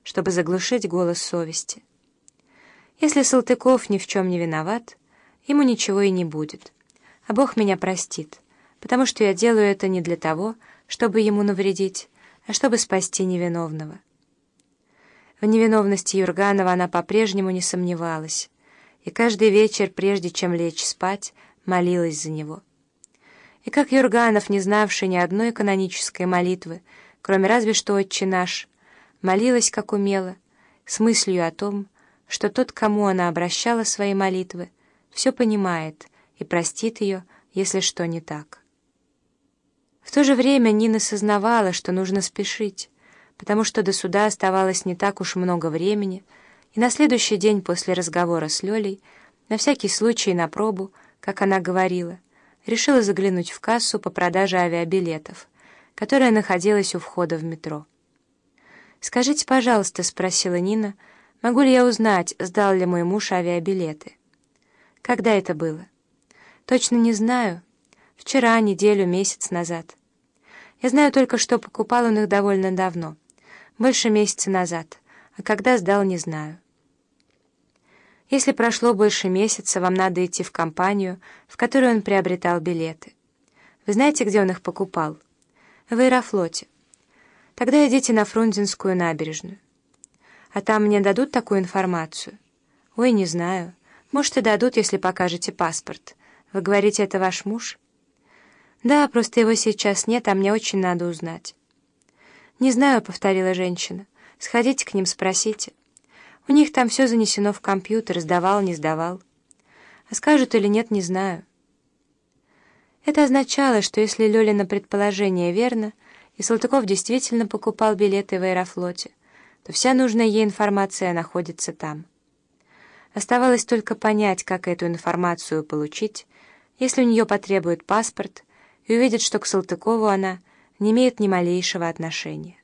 чтобы заглушить голос совести. Если Салтыков ни в чем не виноват, ему ничего и не будет, а Бог меня простит, потому что я делаю это не для того, чтобы ему навредить, а чтобы спасти невиновного. В невиновности Юрганова она по-прежнему не сомневалась, и каждый вечер, прежде чем лечь спать, молилась за него. И как Юрганов, не знавший ни одной канонической молитвы, кроме разве что «Отче наш», молилась, как умела, с мыслью о том, что тот, к кому она обращала свои молитвы, все понимает и простит ее, если что не так. В то же время Нина сознавала, что нужно спешить, потому что до суда оставалось не так уж много времени, и на следующий день после разговора с Лёлей, на всякий случай на пробу, как она говорила, решила заглянуть в кассу по продаже авиабилетов, которая находилась у входа в метро. «Скажите, пожалуйста», — спросила Нина, — «могу ли я узнать, сдал ли мой муж авиабилеты?» «Когда это было?» «Точно не знаю. Вчера, неделю, месяц назад. Я знаю только, что покупал он их довольно давно, больше месяца назад, а когда сдал, не знаю». «Если прошло больше месяца, вам надо идти в компанию, в которой он приобретал билеты. Вы знаете, где он их покупал?» «В Аэрофлоте. Тогда идите на Фрунзенскую набережную». «А там мне дадут такую информацию?» «Ой, не знаю. Может, и дадут, если покажете паспорт. Вы говорите, это ваш муж?» «Да, просто его сейчас нет, а мне очень надо узнать». «Не знаю», — повторила женщина. «Сходите к ним, спросите. У них там все занесено в компьютер, сдавал, не сдавал. А скажут или нет, не знаю». Это означало, что если Лёлина предположение верно, и Салтыков действительно покупал билеты в Аэрофлоте, то вся нужная ей информация находится там. Оставалось только понять, как эту информацию получить, если у нее потребует паспорт и увидит, что к Салтыкову она не имеет ни малейшего отношения.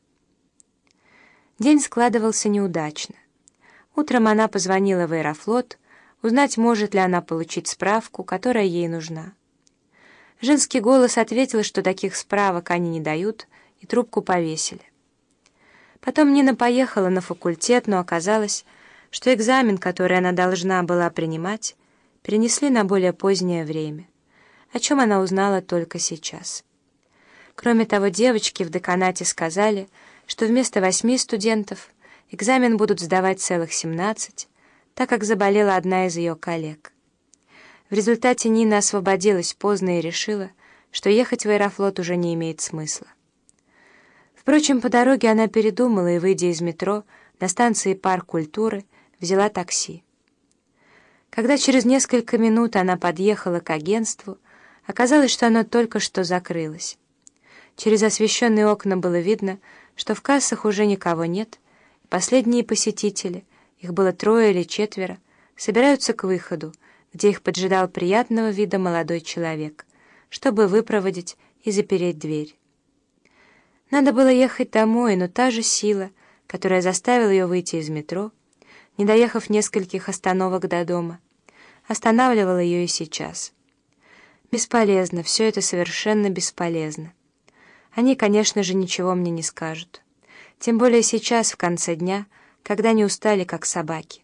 День складывался неудачно. Утром она позвонила в Аэрофлот, узнать, может ли она получить справку, которая ей нужна. Женский голос ответил, что таких справок они не дают, и трубку повесили. Потом Нина поехала на факультет, но оказалось, что экзамен, который она должна была принимать, перенесли на более позднее время, о чем она узнала только сейчас. Кроме того, девочки в деканате сказали, что вместо 8 студентов экзамен будут сдавать целых 17, так как заболела одна из ее коллег. В результате Нина освободилась поздно и решила, что ехать в Аэрофлот уже не имеет смысла. Впрочем, по дороге она передумала и, выйдя из метро на станции Парк культуры, взяла такси. Когда через несколько минут она подъехала к агентству, оказалось, что оно только что закрылось. Через освещенные окна было видно, что в кассах уже никого нет, и последние посетители, их было 3 или 4, собираются к выходу, где их поджидал приятного вида молодой человек, чтобы выпроводить и запереть дверь. Надо было ехать домой, но та же сила, которая заставила ее выйти из метро, не доехав нескольких остановок до дома, останавливала ее и сейчас. Бесполезно, все это совершенно бесполезно. Они, конечно же, ничего мне не скажут. Тем более сейчас, в конце дня, когда они устали, как собаки.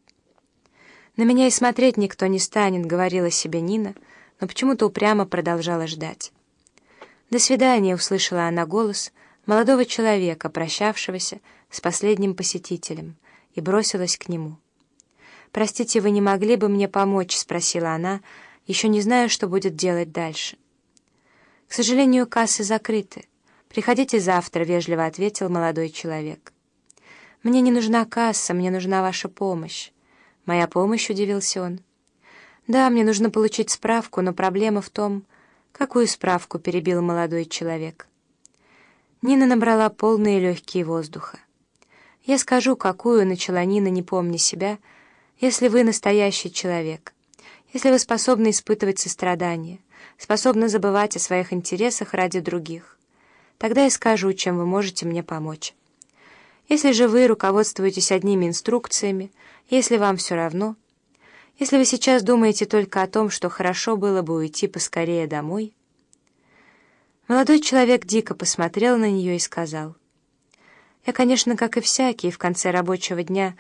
«На меня и смотреть никто не станет», — говорила себе Нина, но почему-то упрямо продолжала ждать. «До свидания», — услышала она голос молодого человека, прощавшегося с последним посетителем, и бросилась к нему. «Простите, вы не могли бы мне помочь?» — спросила она, еще не зная, что будет делать дальше. «К сожалению, кассы закрыты. Приходите завтра», — вежливо ответил молодой человек. «Мне не нужна касса, мне нужна ваша помощь». «Моя помощь?» — удивился он. «Да, мне нужно получить справку, но проблема в том...» «Какую справку?» — перебил молодой человек. Нина набрала полные легкие воздуха. «Я скажу, какую», — начала Нина, не помня себя, «если вы настоящий человек, если вы способны испытывать сострадание, способны забывать о своих интересах ради других. Тогда я скажу, чем вы можете мне помочь. Если же вы руководствуетесь одними инструкциями, если вам все равно, если вы сейчас думаете только о том, что хорошо было бы уйти поскорее домой...» Молодой человек дико посмотрел на нее и сказал: Я, конечно, как и всякий, в конце рабочего дня